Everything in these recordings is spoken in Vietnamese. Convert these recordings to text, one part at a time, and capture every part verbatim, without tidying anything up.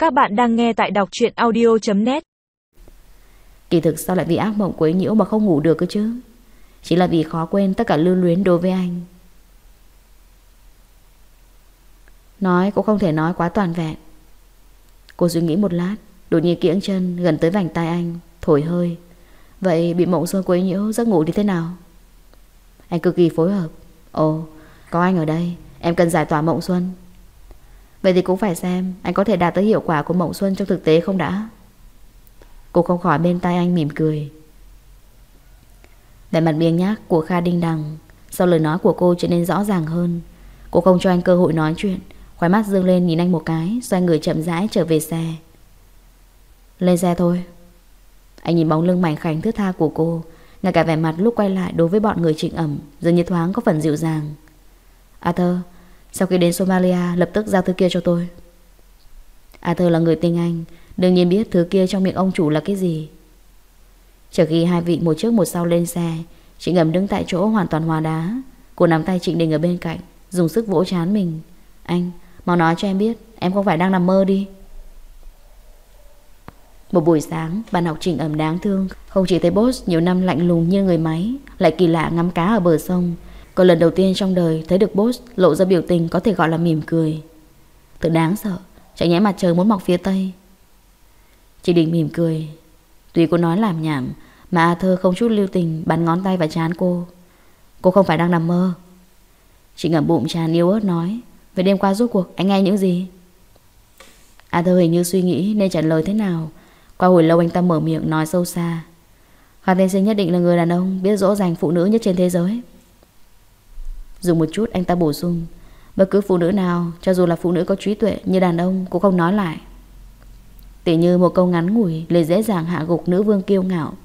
Các bạn đang nghe tại đọc truyện audio chấm net. Kỳ thực sao lại vì ác mộng quấy nhiễu mà không ngủ được cơ chứ? Chỉ là vì khó quên tất cả lưu luyến đối với anh. Nói cũng không thể nói quá toàn vẹn. Cô suy nghĩ một lát, đột nhiên kiễng chân gần tới vành tai anh, thổi hơi. Vậy bị mộng xuân quấy nhiễu giấc ngủ thì thế nào? Anh cực kỳ phối hợp. Ồ, có anh ở đây, em cần giải tỏa mộng xuân. Vậy thì cũng phải xem anh có thể đạt tới hiệu quả của mộng xuân trong thực tế không đã. Cô không khỏi bên tai anh mỉm cười. Vẻ mặt biếng nhác của Kha Đinh Đằng sau lời nói của cô trở nên rõ ràng hơn. Cô không cho anh cơ hội nói chuyện, khóe mắt dương lên nhìn anh một cái, xoay người chậm rãi trở về xe. Lên xe thôi. Anh nhìn bóng lưng mảnh khảnh thướt tha của cô, ngay cả vẻ mặt lúc quay lại đối với bọn người Trịnh Ẩm dường như thoáng có phần dịu dàng. Arthur, sau khi đến Somalia lập tức giao thứ kia cho tôi. Arthur là người tinh anh, đương nhiên biết thứ kia trong miệng ông chủ là cái gì. Chờ khi hai vị một trước một sau lên xe, Trịnh Ẩm đứng tại chỗ hoàn toàn hóa đá. Cô nắm tay Trịnh Đình ở bên cạnh, dùng sức vỗ trán mình. Anh, mau nói cho em biết em không phải đang nằm mơ đi. Một buổi sáng, bạn học Trịnh Ẩm đáng thương. Không chỉ thấy boss nhiều năm lạnh lùng như người máy, lại kỳ lạ ngắm cá ở bờ sông. Còn lần đầu tiên trong đời thấy được boss lộ ra biểu tình có thể gọi là mỉm cười. Thật đáng sợ, chẳng nhẽ mặt trời muốn mọc phía tây. Chị Đình mỉm cười. Tuy cô nói làm nhảm, mà Arthur không chút lưu tình bắn ngón tay vào trán cô. Cô không phải đang nằm mơ. Chị ngậm bụng tràn yếu ớt nói. Vậy đêm qua rốt cuộc anh nghe những gì? Arthur hình như suy nghĩ nên trả lời thế nào. Qua hồi lâu anh ta mở miệng nói sâu xa. Kha tiên sinh nhất định là người đàn ông biết dỗ dành phụ nữ nhất trên thế giới. Dùng một chút anh ta bổ sung. Bất cứ phụ nữ nào, cho dù là phụ nữ có trí tuệ như đàn ông, cũng không nói lại. Tỉ như một câu ngắn ngủi liền dễ dàng hạ gục nữ vương kiêu ngạo.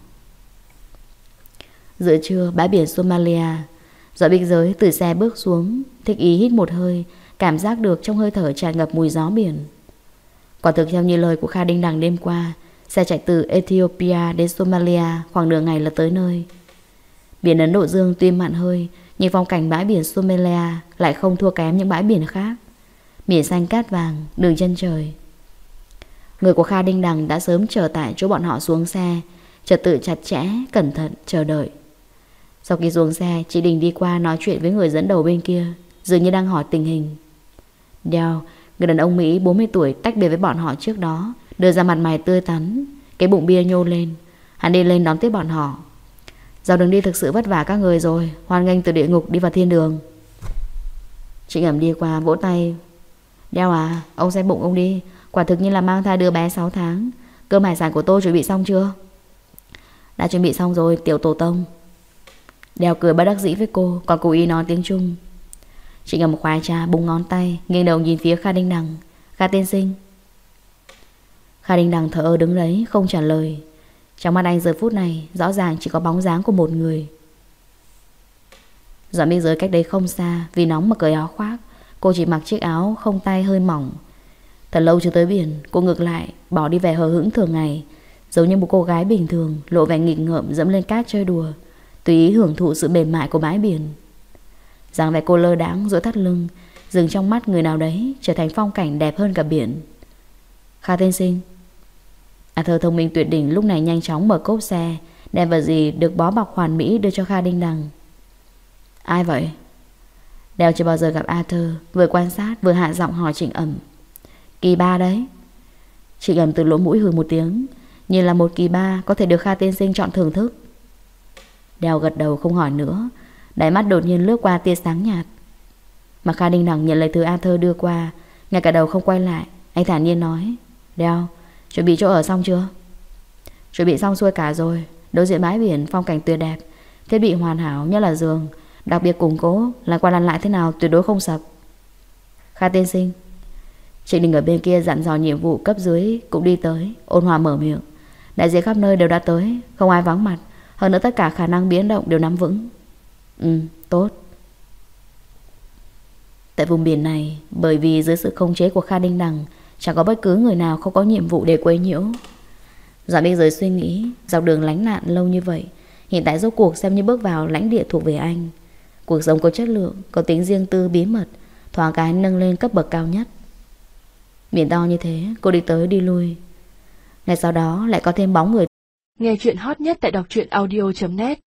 Giữa trưa, bãi biển Somalia, Doãn Bích Giới từ xe bước xuống, thích ý hít một hơi, cảm giác được trong hơi thở tràn ngập mùi gió biển. Quả thực theo như lời của Kha Đinh Đằng đêm qua, xe chạy từ Ethiopia đến Somalia khoảng nửa ngày là tới nơi. Biển Ấn Độ Dương tuy mặn hơi, nhưng phong cảnh bãi biển Somalia lại không thua kém những bãi biển khác. Biển xanh cát vàng, đường chân trời. Người của Kha Đinh Đằng đã sớm chờ tại chỗ bọn họ xuống xe, trật tự chặt chẽ, cẩn thận, chờ đợi. Sau khi xuống xe, chị Đình đi qua nói chuyện với người dẫn đầu bên kia, dường như đang hỏi tình hình. Đeo, người đàn ông Mỹ bốn mươi tuổi tách biệt với bọn họ trước đó, đưa ra mặt mày tươi tắn, cái bụng bia nhô lên. Hắn đi lên đón tiếp bọn họ. Dạo đường đi thực sự vất vả các người rồi, hoan nghênh từ địa ngục đi vào thiên đường. Trịnh Ẩm đi qua vỗ tay. Đeo à, ông xem bụng ông đi, quả thực như là mang thai đứa bé sáu tháng. Cơm hải sản của tôi chuẩn bị xong chưa? Đã chuẩn bị xong rồi, tiểu tổ tông. Đeo cười bất đắc dĩ với cô, còn cố ý nói tiếng Trung. Trịnh Ẩm khoái trà búng ngón tay, nghiêng đầu nhìn phía Kha Đinh Đằng. Kha tiên sinh. Kha Đinh Đằng thở ơ đứng đấy, không trả lời. Trong mắt anh giờ phút này rõ ràng chỉ có bóng dáng của một người. Doãn Bích Giới cách đây không xa, vì nóng mà cởi áo khoác. Cô chỉ mặc chiếc áo không tay hơi mỏng. Thật lâu chưa tới biển, cô ngược lại bỏ đi vẻ hờ hững thường ngày, giống như một cô gái bình thường, lộ vẻ nghịch ngợm dẫm lên cát chơi đùa, tùy ý hưởng thụ sự mềm mại của bãi biển. Dáng vẻ cô lơ đãng duỗi thắt lưng, dừng trong mắt người nào đấy trở thành phong cảnh đẹp hơn cả biển. Kha tiên sinh. Arthur thông minh tuyệt đỉnh lúc này nhanh chóng mở cốp xe, đem vật gì được bó bọc hoàn mỹ đưa cho Kha Đinh Đằng. Ai vậy? Đeo chưa bao giờ gặp Arthur, vừa quan sát vừa hạ giọng hỏi Trịnh Ẩm. Kỳ ba đấy. Trịnh Ẩm từ lỗ mũi hừ một tiếng, như là một kỳ ba có thể được Kha tiên sinh chọn thưởng thức. Đeo gật đầu không hỏi nữa, đáy mắt đột nhiên lướt qua tia sáng nhạt. Mà Kha Đinh Đằng nhận lấy thứ Arthur đưa qua, ngay cả đầu không quay lại. Anh thản nhiên nói. Đeo, chuẩn bị chỗ ở xong chưa? Chuẩn bị xong xuôi cả rồi. Đối diện bãi biển phong cảnh tuyệt đẹp, thiết bị hoàn hảo nhất là giường, đặc biệt củng cố, làm qua lăn lại thế nào tuyệt đối không sập. Kha tiên sinh. Trịnh Đình ở bên kia dặn dò nhiệm vụ cấp dưới cũng đi tới, ôn hòa mở miệng. Đại diện khắp nơi đều đã tới, không ai vắng mặt. Hơn nữa tất cả khả năng biến động đều nắm vững. Ừ, tốt. Tại vùng biển này, bởi vì dưới sự khống chế của Kha Đinh Đằng, chẳng có bất cứ người nào không có nhiệm vụ để quấy nhiễu. Doãn Bích Giới suy nghĩ, dọc đường lánh nạn lâu như vậy, hiện tại rốt cuộc xem như bước vào lãnh địa thuộc về anh. Cuộc sống có chất lượng, có tính riêng tư bí mật, thoáng cái nâng lên cấp bậc cao nhất. Miệng to như thế, cô đi tới đi lui. Ngay sau đó lại có thêm bóng người. Nghe chuyện hot nhất tại đọc truyện audio chấm net.